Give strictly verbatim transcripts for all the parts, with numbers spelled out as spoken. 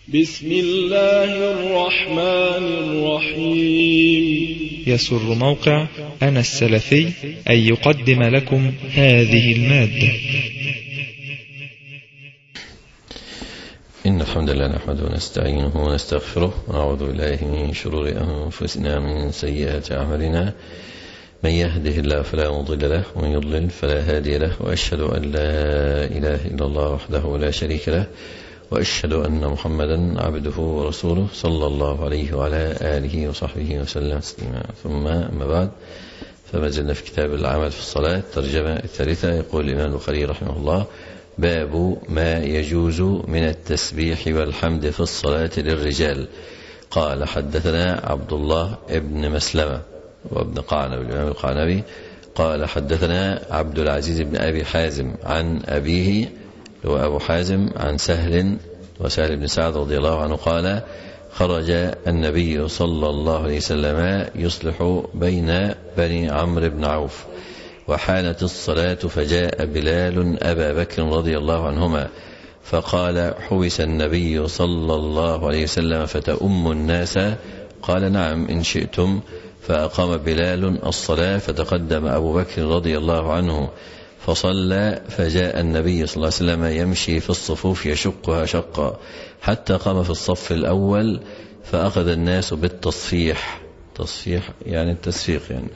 بسم الله الرحمن الرحيم. يسر موقع أنا السلفي أن يقدم لكم هذه المادة. إن الحمد لله نحمده ونستعينه ونستغفره ونعوذ بالله من شرور أنفسنا من سيئات أعمالنا. من يهده الله فلا مضل له ومن يضلل فلا هادي له، وأشهد أن لا إله إلا الله وحده لا شريك له، وأشهد أن محمدا عبده ورسوله صلى الله عليه وعلى آله وصحبه وسلم تسليما. ثم أما بعد، فما زلنا في كتاب العمل في الصلاة، الترجمة الثالثة. يقول الإمام البخاري رحمه الله: باب ما يجوز من التسبيح والحمد في الصلاة للرجال. قال: حدثنا عبد الله ابن مسلمة وابن قعنب الإمام القعنبي قال: حدثنا عبد العزيز بن أبي حازم عن أبيه وأبو حازم عن سهل وسهل بن سعد رضي الله عنه قال: خرج النبي صلى الله عليه وسلم يصلح بين بني عمرو بن عوف، وحانت الصلاة، فجاء بلال أبا بكر رضي الله عنهما فقال: حبس النبي صلى الله عليه وسلم فتؤم الناس؟ قال: نعم إن شئتم. فأقام بلال الصلاة، فتقدم أبو بكر رضي الله عنه فصلى، فجاء النبي صلى الله عليه وسلم يمشي في الصفوف يشقها شقا حتى قام في الصف الأول، فأخذ الناس بالتصفيح. تصفيح يعني التسفيق يعني.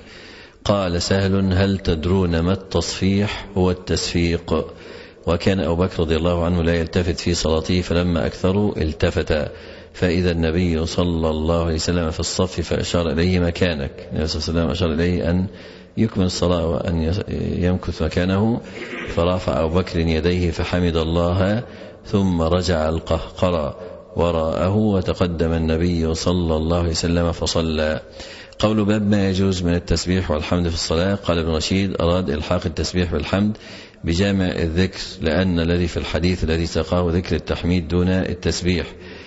قال سهل: هل تدرون ما التصفيح؟ هو التسفيق. وكان أبو بكر رضي الله عنه لا يلتفت في صلاته، فلما أكثروا التفت، فإذا النبي صلى الله عليه وسلم في الصف فأشار إليه مكانك. النبي صلى الله عليه وسلم أشار إليه أن يكمل الصلاة وأن يمكث مكانه، فرفع أبو بكر يديه فحمد الله، ثم رجع القهقرى وراءه، وتقدم النبي صلى الله عليه وسلم فصلى. قول باب ما يجوز من التسبيح والحمد في الصلاة. قال ابن رشيد: أراد إلحاق التسبيح بالحمد بجامع الذكر، لأن الذي في الحديث الذي ساقه ذكر التحميد دون التسبيح.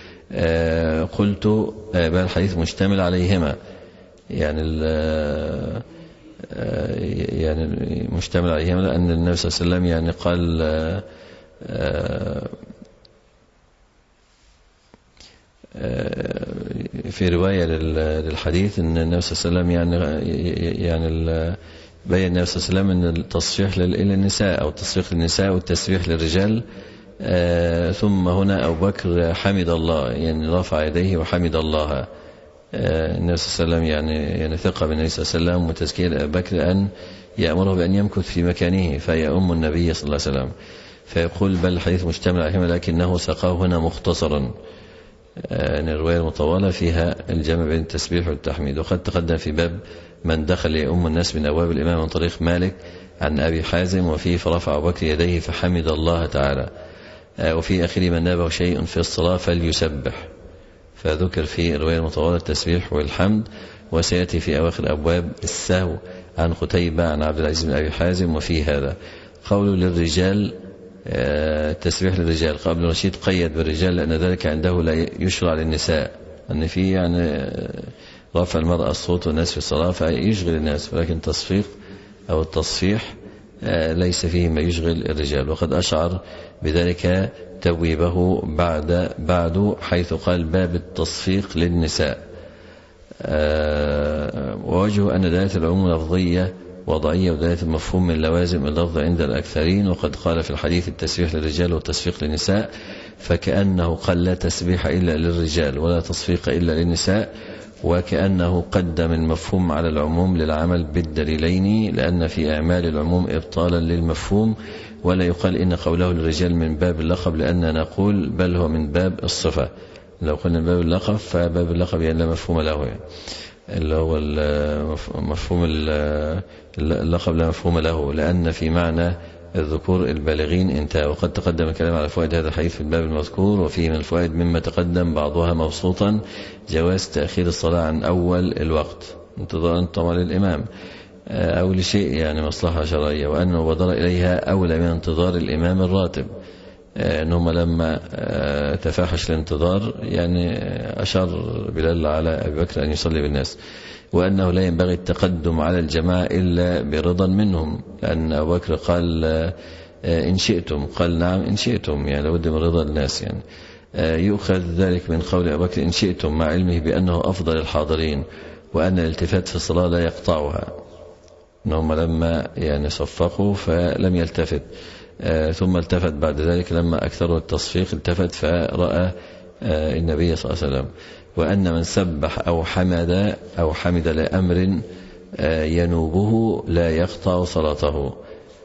آه قلت آه بل الحديث مشتمل عليهما، يعني آه يعني مشتمل عليهما، لأن النبي صلى الله عليه وسلم يعني قال آه آه في رواية للحديث أن النبي صلى الله عليه وسلم يعني يعني بين النبي صلى الله عليه وسلم أن التصفيح للنساء أو التصفيق للنساء والتسبيح للرجال. آه ثم هنا أبو بكر حمد الله، يعني رفع يديه وحمد الله. آه النبي صلى الله عليه وسلم يعني يعني ثقة بالنبي صلى الله عليه وسلم وتزكية أبو بكر أن يأمره بأن يمكث في مكانه فيؤم النبي صلى الله عليه وسلم. فيقول: بل الحديث مشتمل عليهما، لكنه سقاه هنا مختصرا. أن الرواية المطولة فيها الجمع بين التسبيح والتحميد. وقد تقدم في باب من دخل يؤم الناس من أبواب الإمام من طريق مالك عن أبي حازم، وفيه فرفع أبو بكر يديه فحمد الله تعالى، وفي آخر من نابه شيء في الصلاة فليسبح. فذكر في الرواية المطولة التسبيح والحمد. وسيأتي في أواخر أبواب السهو عن قتيبة عن عبد العزيز بن أبي حازم. وفي هذا قول للرجال التسبيح للرجال. قبل رشيد قيد بالرجال لأن ذلك عنده لا يشرع للنساء، أن في يعني رفع المرأة الصوت والناس في الصلاة فيشغل الناس، ولكن التصفيق أو التصفيح ليس فيه ما يشغل الرجال. وقد أشعر بذلك تويبه بعد بعد حيث قال: باب التصفيق للنساء. ووجه أن دلالة العموم لفظية وضعية، ودلالة المفهوم من لوازم اللفظ عند الأكثرين. وقد قال في الحديث: التسبيح للرجال والتصفيق للنساء، فكأنه قال: لا تسبيح إلا للرجال ولا تصفيق إلا للنساء، وكأنه قدم المفهوم على العموم للعمل بالدليلين، لأن في أعمال العموم إبطالا للمفهوم. ولا يقال إن قوله للرجال من باب اللقب، لأننا نقول بل هو من باب الصفة. لو قلنا من باب اللقب فباب اللقب يعني لا مفهوم له، يعني اللي هو مفهوم اللقب لا مفهوم له، لأن في معنى الذكور البالغين انتهى. وقد تقدم الكلام على فوائد هذا الحديث في الباب المذكور. وفيه من الفوائد مما تقدم بعضها مبسوطا: جواز تأخير الصلاة عن أول الوقت انتظارا طبعا للإمام أو لشيء يعني مصلحة شرعية، وأن المبادرة إليها أولى من انتظار الإمام الراتب. أنهم لما تفاحش الانتظار يعني أشار بلال على أبي بكر أن يصلي بالناس، وأنه لا ينبغي التقدم على الجماعة إلا برضا منهم، لأن أبو بكر قال: إن شئتم، قال: نعم إن شئتم، يعني لابد من رضا الناس يعني. يؤخذ ذلك من قول أبي بكر إن شئتم مع علمه بأنه أفضل الحاضرين وأن الالتفات في الصلاة لا يقطعها، أنهم لما يعني صفقوا فلم يلتفت، ثم التفت بعد ذلك لما أكثروا التصفيق التفت فرأى النبي صلى الله عليه وسلم. وأن من سبح أو حمد أو حمد لأمر ينوبه لا يقطع صلاته،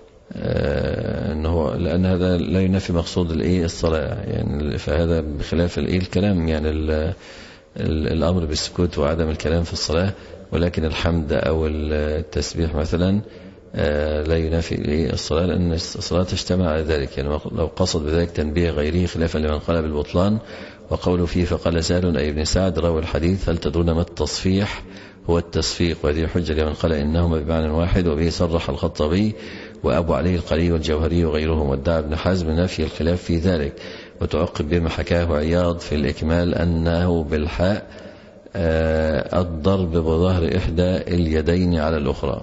أنه لأن هذا لا ينفي مقصود الإيه الصلاة يعني، فهذا بخلاف الإيه الكلام يعني الأمر بالسكوت وعدم الكلام في الصلاة، ولكن الحمد أو التسبيح مثلا لا ينافي الصلاة لأن الصلاة تجتمع على ذلك يعني. لو قصد بذلك تنبيه غيره خلافا لمن قال بالبطلان. وقوله فيه فقال سهل أي ابن سعد راوي الحديث هل تدرون ما التصفيح؟ هو التصفيق، وهذه حجة لمن قال إنهما بمعنى واحد، وبه صرح الخطابي وأبو علي القلي والجوهري وغيرهم، وادعى ابن حزم نفي الخلاف في ذلك. وتعقب بما حكاه عياض في الإكمال أنه بالحاء الضرب بظهر إحدى اليدين على الأخرى،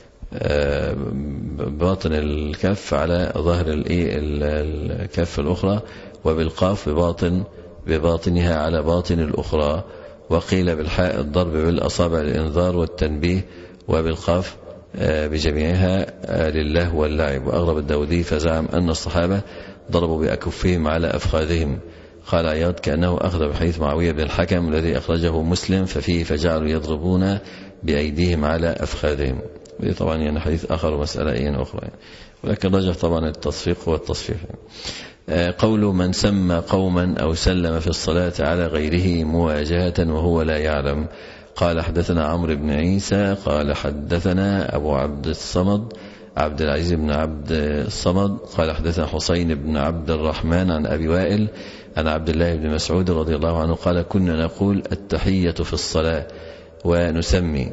باطن الكف على ظهر الكف الأخرى، وبالقاف بباطن بباطنها على باطن الأخرى. وقيل بالحاء الضرب بالأصابع الإنذار والتنبيه، وبالقاف بجميعها لله واللعب. وأغرب الداودي فزعم أن الصحابة ضربوا بأكفهم على أفخاذهم. قال عياض كأنه أخذ بحديث معاوية بن الحكم الذي أخرجه مسلم ففيه فجعلوا يضربون بأيديهم على أفخاذهم. ودي طبعا يعني حديث آخر ومسألة يعني أخرى يعني. ولكن رجح طبعا التصفيق هو التصفيق يعني. قول من سمى قوما أو سلم في الصلاة على غيره مواجهة وهو لا يعلم. قال حدثنا عمرو بن عيسى قال حدثنا أبو عبد الصمد عبد العزيز بن عبد الصمد قال حدثنا حسين بن عبد الرحمن عن أبي وائل عن عبد الله بن مسعود رضي الله عنه قال كنا نقول التحية في الصلاة ونسمي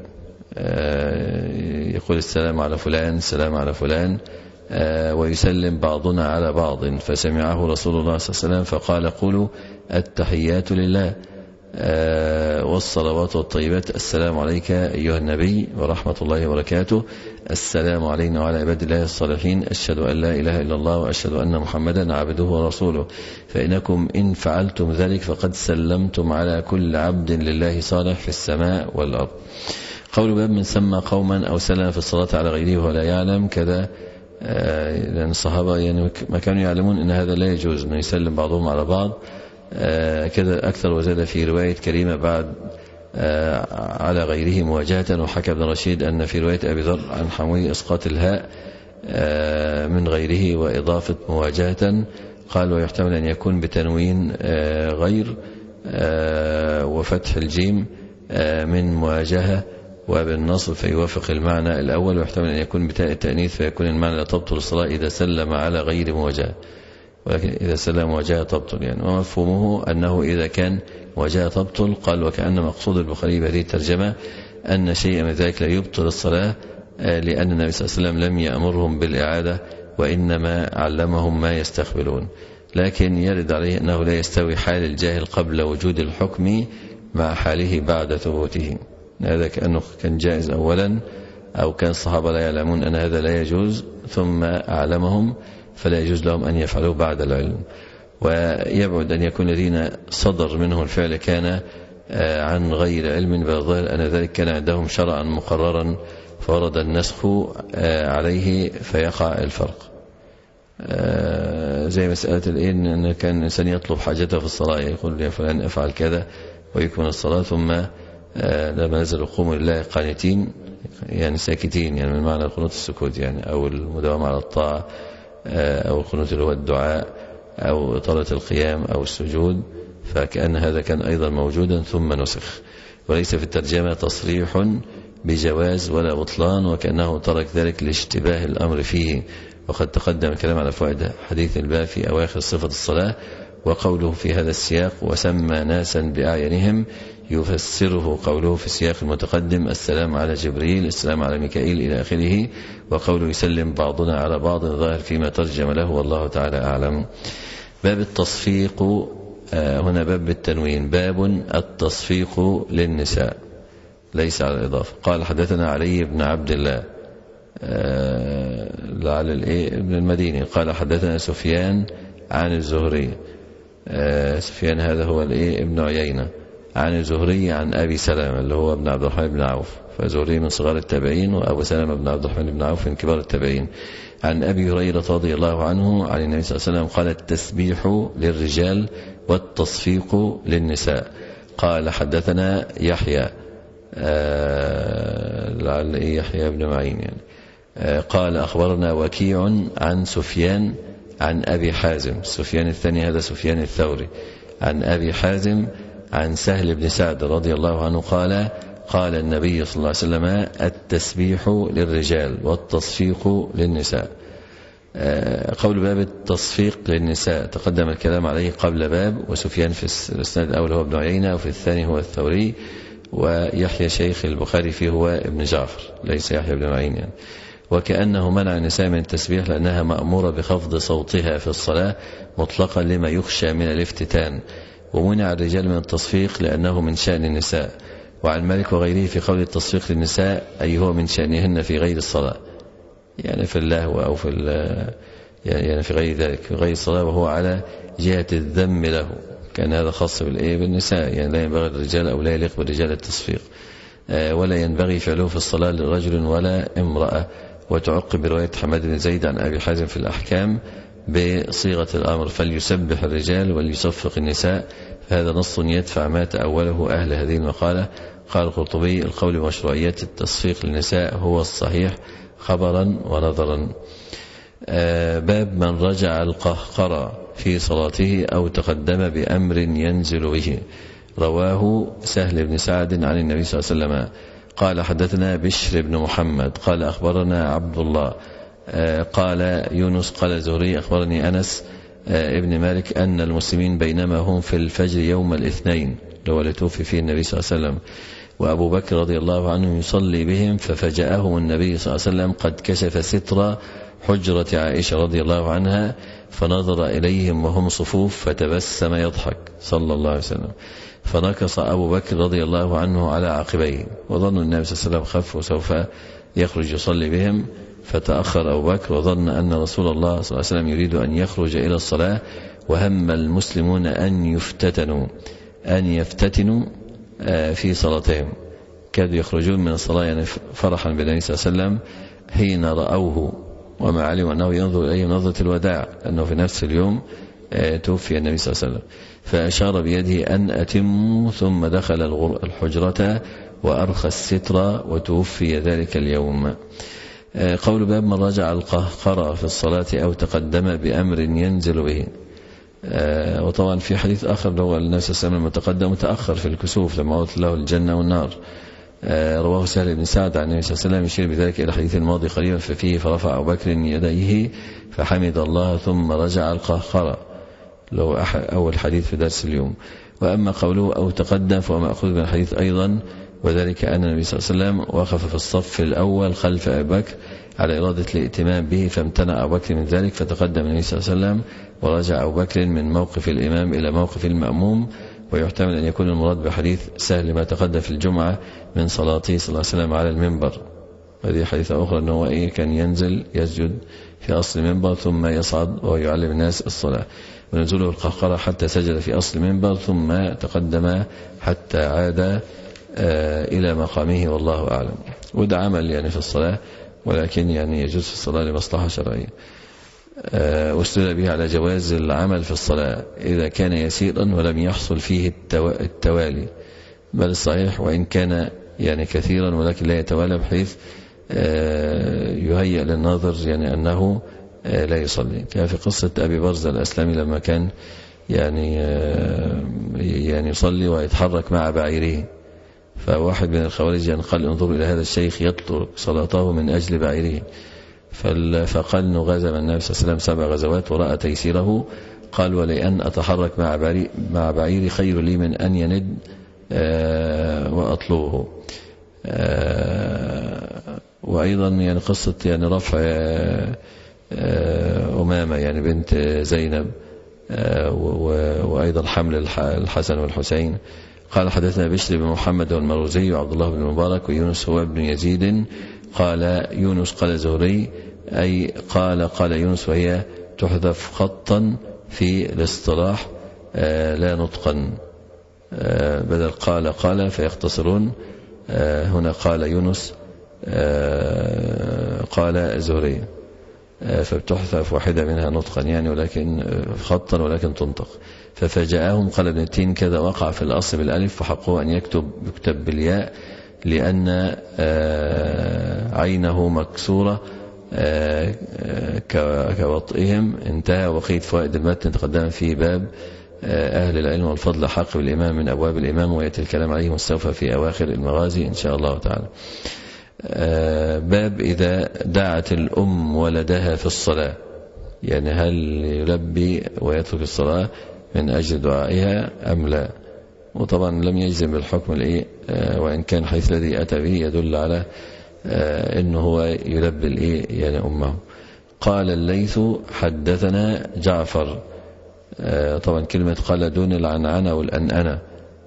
يقول السلام على فلان السلام على فلان ويسلم بعضنا على بعض، فسمعه رسول الله صلى الله عليه وسلم فقال قولوا التحيات لله والصلوات والطيبات السلام عليك أيها النبي ورحمة الله وبركاته، السلام علينا وعلى عباد الله الصالحين، أشهد أن لا إله إلا الله وأشهد أن محمدا عبده ورسوله، فإنكم إن فعلتم ذلك فقد سلمتم على كل عبد لله صالح في السماء والأرض. قول باب من سمى قوما أو سلم في الصلاة على غيره ولا يعلم كذا، لأن الصحابة يعني ما كانوا يعلمون أن هذا لا يجوز أن يسلم بعضهم على بعض كذا أكثر. وزاد في رواية كريمة بعد على غيره مواجهة. وحكى ابن رشيد أن في رواية أبي ذر عن حموي إسقاط الهاء من غيره وإضافة مواجهة. قال ويحتمل أن يكون بتنوين غير وفتح الجيم من مواجهة وبالنصب فيوافق المعنى الأول، ويحتمل أن يكون بتاء التأنيث فيكون المعنى لا تبطل الصلاة إذا سلم على غير مواجهة، ولكن إذا سلم مواجهة تبطل يعني. ومفهومه أنه إذا كان مواجهة تبطل. قال وكأن مقصود البخاري بهذه الترجمة أن شيء من ذلك لا يبطل الصلاة، لأن النبي صلى الله عليه وسلم لم يأمرهم بالإعادة وإنما علمهم ما يستقبلون. لكن يرد عليه أنه لا يستوي حال الجاهل قبل وجود الحكم مع حاله بعد ثبوته. هذا كأنه كان جائز أولا، أو كان الصحابة لا يعلمون أن هذا لا يجوز ثم أعلمهم فلا يجوز لهم أن يفعلوا بعد العلم. ويبعد أن يكون الذين صدر منه الفعل كان عن غير علم، بالظاهر أن ذلك كان عندهم شرعا مقررا فورد النسخ عليه فيقع الفرق. زي مسألة الإن أن كان الإنسان يطلب حاجته في الصلاة يقول يا فلان افعل كذا ويكمل الصلاة، ثم لما نزل قوموا لله قانتين يعني ساكتين، يعني من معنى القنوت السكوت يعني، أو المداومة على الطاعة، أو القنوت اللي هو الدعاء، أو إطالة القيام أو السجود، فكأن هذا كان أيضا موجودا ثم نسخ. وليس في الترجمة تصريح بجواز ولا بطلان، وكأنه ترك ذلك لاشتباه الأمر فيه. وقد تقدم الكلام على فوائد حديث الباب في أواخر صفة الصلاة. وقوله في هذا السياق وسمى ناسا بأعينهم يفسره قوله في السياق المتقدم السلام على جبريل السلام على ميكائيل إلى آخره. وقوله يسلم بعضنا على بعض ظاهر فيما ترجم له والله تعالى أعلم. باب التصفيق، هنا باب بالتنوين، باب التصفيق للنساء ليس على الإضافة. قال حدثنا علي بن عبد الله لعل ابن المديني قال حدثنا سفيان عن الزهري سفيان هذا هو الايه ابن عيينة، عن الزهري عن أبي سلمة اللي هو ابن عبد الرحمن بن عوف، فزهري من صغار التابعين وأبو سلمة بن عبد الرحمن بن عوف من كبار التابعين. عن أبي هريرة رضي الله عنه عن النبي صلى الله عليه وسلم قال: التسبيح للرجال والتصفيق للنساء. قال: حدثنا يحيى آه لعل إيه يحيى بن معين يعني آه قال: أخبرنا وكيع عن سفيان عن أبي حازم. سفيان الثاني هذا سفيان الثوري، عن أبي حازم عن سهل بن سعد رضي الله عنه قال: قال النبي صلى الله عليه وسلم: التسبيح للرجال والتصفيق للنساء. قول باب التصفيق للنساء تقدم الكلام عليه قبل باب، وسفيان في الاسناد الأول هو ابن عيينة، وفي الثاني هو الثوري، ويحيى شيخ البخاري فيه هو ابن جعفر ليس يحيى بن معين يعني. وكأنه منع النساء من التسبيح لأنها مأمورة بخفض صوتها في الصلاة مطلقا لما يخشى من الافتتان، ومنع الرجال من التصفيق لأنه من شأن النساء. وعن مالك وغيره في قول التصفيق للنساء أي هو من شأنهن في غير الصلاة، يعني في اللهو أو في يعني في غير ذلك في غير الصلاة، وهو على جهة الذم له، كان هذا خاص بالإيه بالنساء، يعني لا ينبغي للرجال أو لا يليق بالرجال التصفيق، ولا ينبغي فعله في الصلاة لرجل ولا امرأة. وتعقب برواية حماد بن زيد عن أبي حازم في الأحكام بصيغة الأمر: فليسبح الرجال وليصفق النساء. فهذا نص يدفع ما تأوله أهل هذه المقالة. قال القرطبي: القول بمشروعية التصفيق للنساء هو الصحيح خبرا ونظرا. آه باب من رجع القهقرة في صلاته أو تقدم بأمر ينزل به. رواه سهل بن سعد عن النبي صلى الله عليه وسلم قال: حدثنا بشر بن محمد قال: أخبرنا عبد الله آه قال يونس قال زهري: أخبرني أنس آه ابن مالك أن المسلمين بينما هم في الفجر يوم الاثنين لو لتوفي فيه النبي صلى الله عليه وسلم، وأبو بكر رضي الله عنه يصلي بهم، ففجأهم النبي صلى الله عليه وسلم قد كشف ستر حجرة عائشة رضي الله عنها، فنظر إليهم وهم صفوف فتبسم يضحك صلى الله عليه وسلم، فنكص أبو بكر رضي الله عنه على عقبيه، وظن النبي صلى الله عليه وسلم خف وسوف يخرج يصلي بهم، فتأخر أبو بكر وظن أن رسول الله صلى الله عليه وسلم يريد أن يخرج إلى الصلاة، وهم المسلمون أن يفتتنوا أن يفتتنوا في صلاتهم، كادوا يخرجون من الصلاة يعني فرحا بالنبي صلى الله عليه وسلم حين رأوه، وما علموا أنه ينظر إليه نظرة الوداع، أنه في نفس اليوم توفي النبي صلى الله عليه وسلم، فأشار بيده أن أتموا، ثم دخل الحجرة وأرخى الستر وتوفي ذلك اليوم. قول باب من رجع القهقرة في الصلاة أو تقدم بأمر ينزل به. وطبعا في حديث آخر لو النبي صلى الله عليه وسلم متقدم متأخر في الكسوف لما عرضت له الجنة والنار، رواه سهل بن سعد عن النبي صلى الله عليه وسلم يشير بذلك إلى الحديث الماضي قريبا، ففيه فرفع أبو بكر يديه فحمد الله ثم رجع القهقرة، لو أول حديث في درس اليوم. وأما قوله أو تقدم فهو مأخوذ من الحديث أيضا، وذلك أن النبي صلى الله عليه وسلم وقف في الصف الأول خلف أبي بكر على إرادة الائتمام به، فامتنع أبو بكر من ذلك، فتقدم النبي صلى الله عليه وسلم ورجع أبو بكر من موقف الإمام إلى موقف المأموم. ويحتمل أن يكون المراد بحديث سهل ما تقدم في الجمعة من صلاته صلى الله عليه وسلم على المنبر. هذه حديثة أخرى أنه إيه كان ينزل يسجد في أصل المنبر ثم يصعد وهو يعلم الناس الصلاة، ونزوله القهقرة حتى سجد في أصل المنبر ثم تقدم حتى عاد آه إلى مقامه، والله أعلم. وده عمل يعني في الصلاة، ولكن يعني يجوز في الصلاة لمصلحة شرعية. آه واستدل به على جواز العمل في الصلاة إذا كان يسيرا ولم يحصل فيه التوالي، بل الصحيح وإن كان يعني كثيرا ولكن لا يتوالى، بحيث آه يهيئ للناظر يعني أنه آه لا يصلي، كان في قصة أبي برزة الأسلمي لما كان يعني آه يعني يصلي ويتحرك مع بعيره، فواحد من الخوارج يعني قال: انظروا إلى هذا الشيخ يترك صلاته من أجل بعيره، فقال انه غزا النبي صلى الله عليه وسلم سبع غزوات ورأى تيسيره، قال: ولأن أتحرك مع بعيري, مع بعيري خير لي من أن يند آه وأطلبه. آه وأيضا يعني قصة يعني رفع آه آه أمامة يعني بنت زينب، آه وأيضا حمل الحسن والحسين. قال: حدثنا بشر بن محمد والمروزي وعبد الله بن المبارك ويونس هو ابن يزيد. قال يونس قال زهري، أي قال قال يونس وهي تحذف خطا في الاصطلاح لا نطقا، بدل قال قال فيختصرون، هنا قال يونس قال الزهري، فبتحذف واحدة منها نطقا يعني ولكن خطا ولكن تنطق. ففجأهم قال ابن التين كذا وقع في الأصل بالألف فحقه أن يكتب يكتب بالياء لأن عينه مكسورة كوطئهم. انتهى. وقيد فوائد المتن تقدم في باب أهل العلم والفضل حق بالإمام من أبواب الإمام، ويأتي الكلام عليه مستوفى في أواخر المغازي إن شاء الله تعالى. باب إذا دعت الأم ولدها في الصلاة، يعني هل يلبي ويترك الصلاة من أجل دعائها أم لا؟ وطبعا لم يجزم بالحكم الإيه، وإن كان حيث الذي أتى به يدل على أنه هو يلبي الإيه يعني أمه. قال الليث حدثنا جعفر، طبعا كلمة قال دون العنعنة والأنأنة،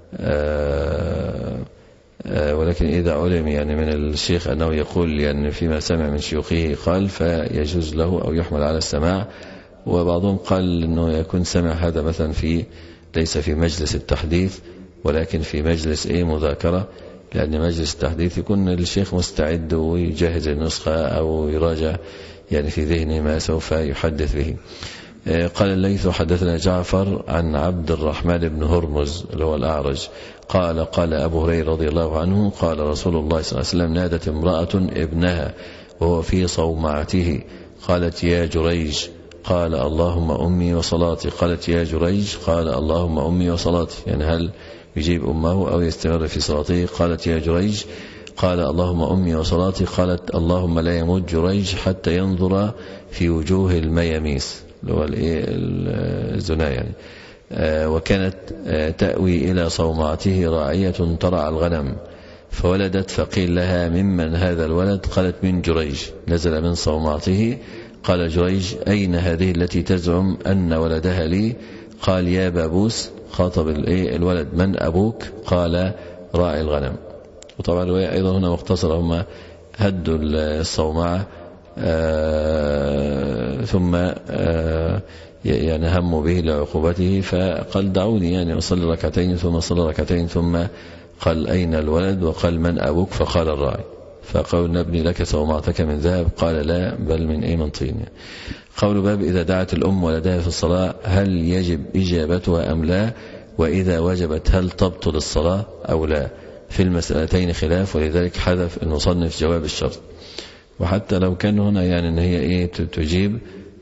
ولكن إذا علم يعني من الشيخ أنه يقول يعني فيما سمع من شيوخه قال فيجوز له أو يحمل على السماع. وبعضهم قال أنه يكون سمع هذا مثلا في ليس في مجلس التحديث ولكن في مجلس إيه مذاكرة، لأن مجلس التحديث يكون الشيخ مستعد ويجهز النسخة أو يراجع يعني في ذهنه ما سوف يحدث به. قال الليث حدثنا جعفر عن عبد الرحمن بن هرمز اللي هو الأعرج قال قال أبو هريرة رضي الله عنه قال رسول الله صلى الله عليه وسلم نادت امرأة ابنها وهو في صومعته قالت يا جريج، قال اللهم أمي وصلاتي، قالت يا جريج، قال اللهم أمي وصلاتي، يعني هل يجيب أمه أو يستمر في صلاته؟ قالت يا جريج، قال اللهم أمي وصلاتي، قالت اللهم لا يموت جريج حتى ينظر في وجوه المياميس اللي هو الزنا يعني. آه وكانت آه تأوي إلى صومعته راعية ترعى الغنم فولدت فقيل لها ممن هذا الولد؟ قالت من جريج، نزل من صومعته. قال جريج أين هذه التي تزعم أن ولدها لي؟ قال يا بابوس، خاطب الولد من أبوك؟ قال راعي الغنم. وطبعا الرواية أيضا هنا مختصرة، هم هدوا الصومعة آه ثم آه يعني هموا به لعقوبته فقال دعوني يعني أصلي ركعتين، ثم صلى ركعتين ثم قال أين الولد؟ وقال من أبوك؟ فقال الراعي. فقال نبني لك صومعتك من ذهب؟ قال لا بل من أي من طين. قول باب إذا دعت الأم ولدها في الصلاة هل يجب إجابتها أم لا؟ وإذا وجبت هل تبطل الصلاة أو لا؟ في المسألتين خلاف، ولذلك حذف المصنف جواب الشرط. وحتى لو كان هنا يعني ان هي ايه تجيب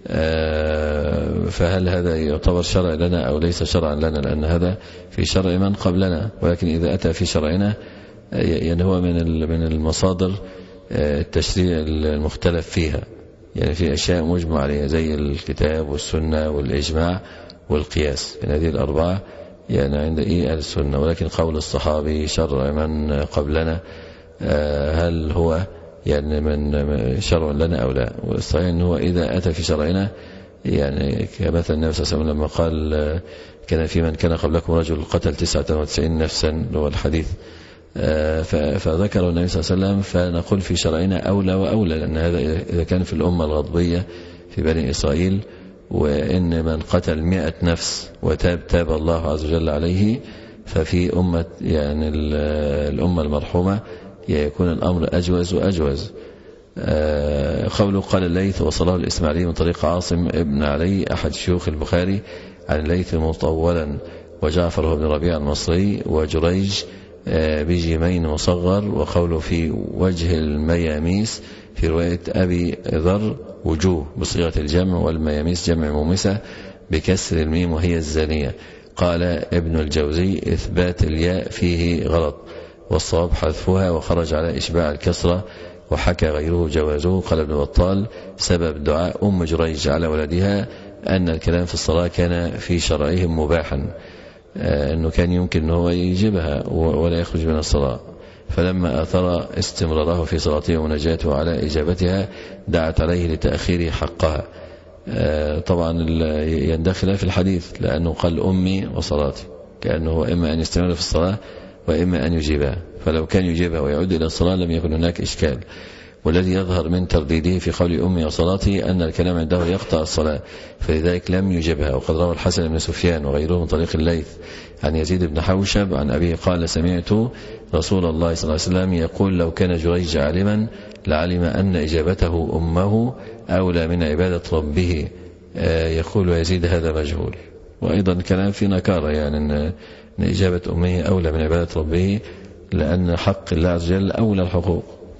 فهل هذا يعتبر شرع لنا او ليس شرعا لنا؟ لان هذا في شرع من قبلنا، ولكن اذا اتى في شرعنا يعني هو من من المصادر التشريع المختلف فيها، يعني في اشياء مجمع عليها زي الكتاب والسنه والاجماع والقياس، يعني هذه الاربعه يعني عند ايه اهل السنه. ولكن قول الصحابي شرع من قبلنا هل هو يعني من شرع لنا أو لا؟ والصحيح أنه إذا أتى في شرعنا يعني كمثل النبي صلى الله عليه وسلم لما قال كان في من كان قبلكم رجل قتل تسعة وتسعين نفسا، هو الحديث، فذكره النبي صلى الله عليه وسلم، فنقول في شرعنا أولى وأولى، لأن هذا إذا كان في الأمة الغضبية في بني إسرائيل وإن من قتل مئة نفس وتاب تاب الله عز وجل عليه، ففي أمة يعني الأمة المرحومة يكون الأمر أجوز وأجوز. قوله قال الليث وصله الإسماعيلي من طريق عاصم ابن علي أحد شيوخ البخاري عن الليث مطولا، وجعفر هو بن ربيع المصري، وجريج بجيمين مصغر. وقوله في وجه المياميس في رواية أبي ذر وجوه بصيغة الجمع، والمياميس جمع مومسة بكسر الميم وهي الزانية. قال ابن الجوزي إثبات الياء فيه غلط، والصواب حذفها وخرج على إشباع الكسرة، وحكى غيره جوازه. قال ابن بطال سبب دعاء أم جريج على ولدها أن الكلام في الصلاة كان في شرعهم مباحا، أنه كان يمكن أنه هو يجيبها ولا يخرج من الصلاة، فلما أثر استمراره في صلاته ونجاته على إجابتها دعت عليه لتأخير حقها. طبعا يندخل في الحديث لأنه قال أمي وصلاتي، كأنه إما أن يستمر في الصلاة وإما أن يجيبها، فلو كان يجيبها ويعود إلى الصلاة لم يكن هناك إشكال. والذي يظهر من ترديده في قول أمي وصلاتي أن الكلام عنده يقطع الصلاة، فلذلك لم يجبها. وقد روى الحسن بن سفيان وغيره من طريق الليث عن يزيد بن حوشب عن أبيه قال سمعت رسول الله صلى الله عليه وسلم يقول لو كان جريج عالما لعلم أن إجابته أمه أولى من عبادة ربه. يقول يزيد هذا مجهول. وأيضا كلام في نكارة، يعني أن إجابة أمه أولى من عبادة ربه، لأن حق الله عز وجل أولى الحقوق.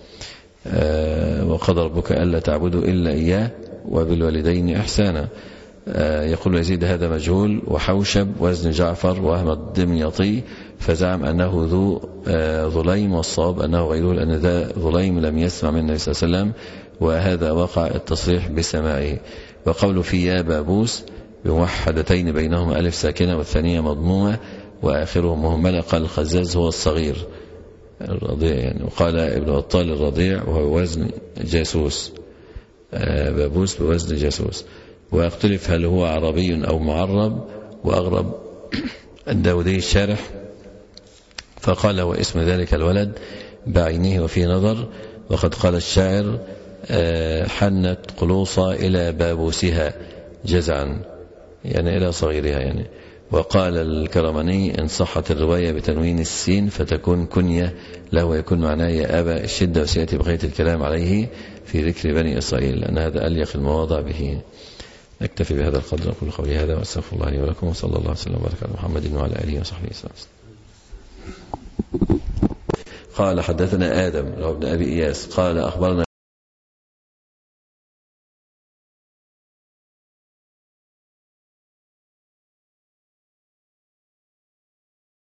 وقد ربك ألا تعبدوا إلا إياه وبالوالدين إحسانا. يقول يزيد هذا مجهول. وحوشب وزن جعفر وأحمد دمياطي فزعم أنه ذو ظليم، والصواب أنه غيره لأن ذا ظليم لم يسمع من النبي صلى الله عليه وسلم، وهذا وقع التصريح بسماعه. وقول في يا بابوس بموحدتين بينهما ألف ساكنة والثانية مضمومة وآخرهم مهملة قال الخزاز هو الصغير الرضيع يعني. وقال ابن بطال الرضيع وهو وزن جاسوس، بابوس بوزن جاسوس. ويختلف هل هو عربي أو معرب. وأغرب الداودي الشارح فقال هو اسم ذلك الولد بعينه وفي نظر. وقد قال الشاعر حنت قلوصة إلى بابوسها جزعا، يعني إلى صغيرها يعني. وقال الكرماني إن صحت الرواية بتنوين السين فتكون كنية له ويكون معناه يا أبا الشدة، وسيأتي بقية الكلام عليه في ذكر بني إسرائيل لأن هذا أليق المواضع به. نكتفي بهذا القدر. أقول قولي هذا وأستغفر الله لي ولكم، وصلى الله وسلم وبارك على محمد وعلى آله وصحبه وسلم. قال حدثنا آدم ابن أبي إياس قال أخبرنا